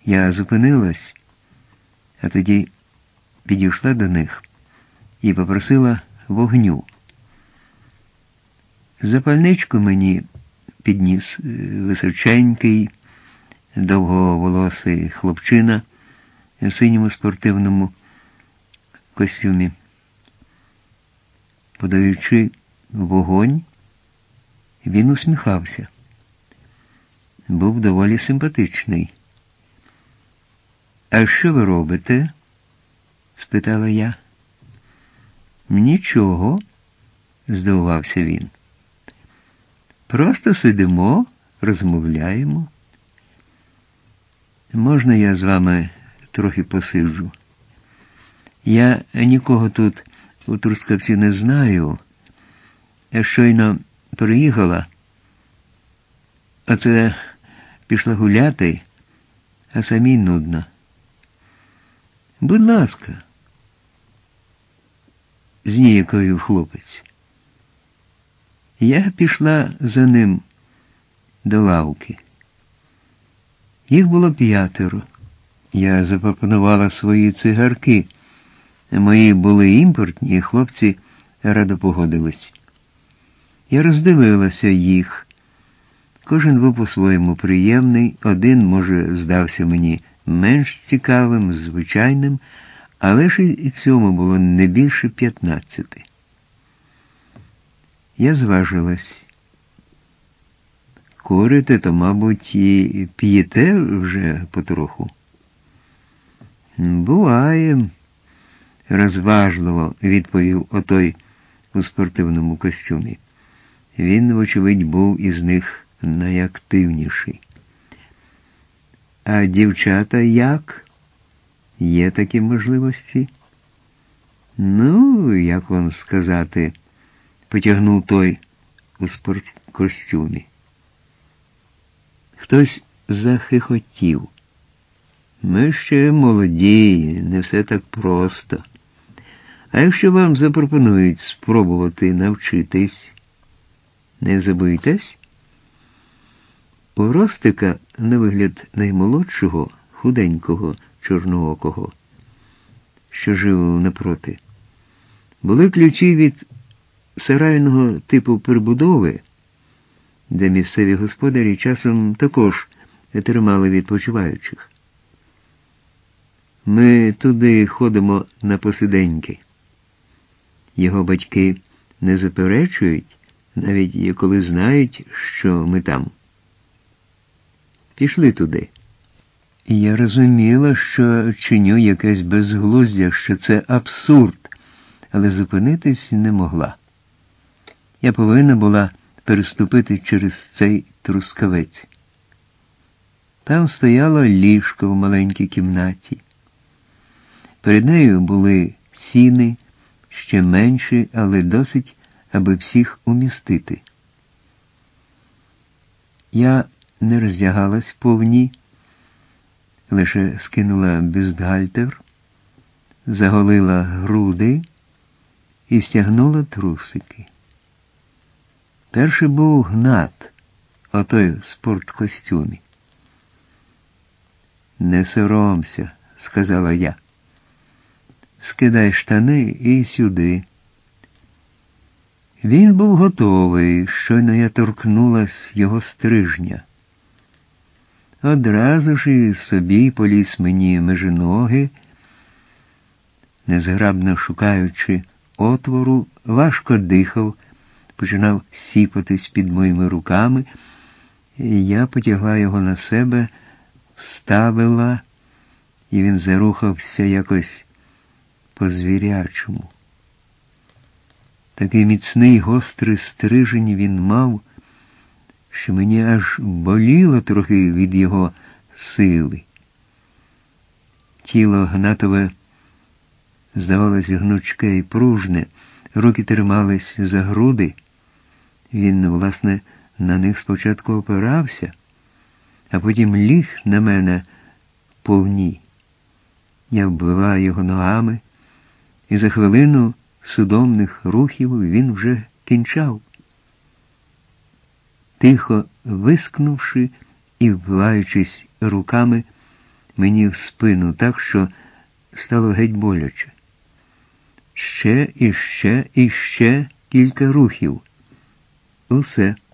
Я зупинилась, а тоді підійшла до них і попросила вогню. Запальничку мені підніс височенький, довговолосий хлопчина в синьому спортивному костюмі. Подаючи вогонь, він усміхався. Був доволі симпатичний. «А що ви робите?» – спитала я. «Нічого», – здивувався він. «Просто сидимо, розмовляємо. Можна я з вами трохи посиджу? Я нікого тут у Трускавці не знаю. Я щойно приїхала, а це пішла гуляти, а самій нудно. Будь ласка», – зніяковів хлопець. Я пішла за ним до лавки. Їх було 5. Я запропонувала свої цигарки. Мої були імпортні, і хлопці радо погодились. Я роздивилася їх. Кожен був по-своєму приємний, один, може, здався мені менш цікавим, звичайним, але ж і цьому було не більше 15. Я зважилась. «Курите, то, мабуть, і п'єте вже потроху?» «Буває», – розважливо відповів отой у спортивному костюмі. Він, вочевидь, був із них найактивніший. «А дівчата як? Є такі можливості?» «Ну, як вам сказати», – потягнув той у спорткостюмі. Хтось захихотів. «Ми ще молоді, не все так просто. А якщо вам запропонують спробувати навчитись, не забоїтесь?» У Ростика, на вигляд наймолодшого, худенького, чорноокого, що жив напроти, були ключі від сарайного типу прибудови, де місцеві господарі часом також тримали відпочиваючих. Ми туди ходимо на посиденьки. Його батьки не заперечують, навіть коли знають, що ми там. Пішли туди. Я розуміла, що чиню якесь безглуздя, що це абсурд, але зупинитись не могла. Я повинна була переступити через цей трускавець. Там стояло ліжко в маленькій кімнаті. Перед нею були сіни, ще менші, але досить, аби всіх умістити. Я не роздягалась повні, лише скинула бюстгальтер, заголила груди і стягнула трусики. Перший був Гнат, отой в спорткостюмі. «Не соромся», – сказала я. «Скидай штани і сюди». Він був готовий, щойно я торкнулась його стрижня. Одразу ж і собі поліз мені межи ноги, незграбно шукаючи отвору, важко дихав, починав сіпатись під моїми руками, і я потягла його на себе, вставила, і він зарухався якось по-звірячому. Такий міцний гострий стрижень він мав, що мені аж боліло трохи від його сили. Тіло Гнатове здавалось гнучке і пружне, руки тримались за груди. Він, власне, на них спочатку опирався, а потім ліг на мене повні. Я вбивала його ногами, і за хвилину судомних рухів він вже кінчав. Тихо вискнувши і вбиваючись руками, мені в спину так, що стало геть боляче. Ще і ще і ще кілька рухів. Усе.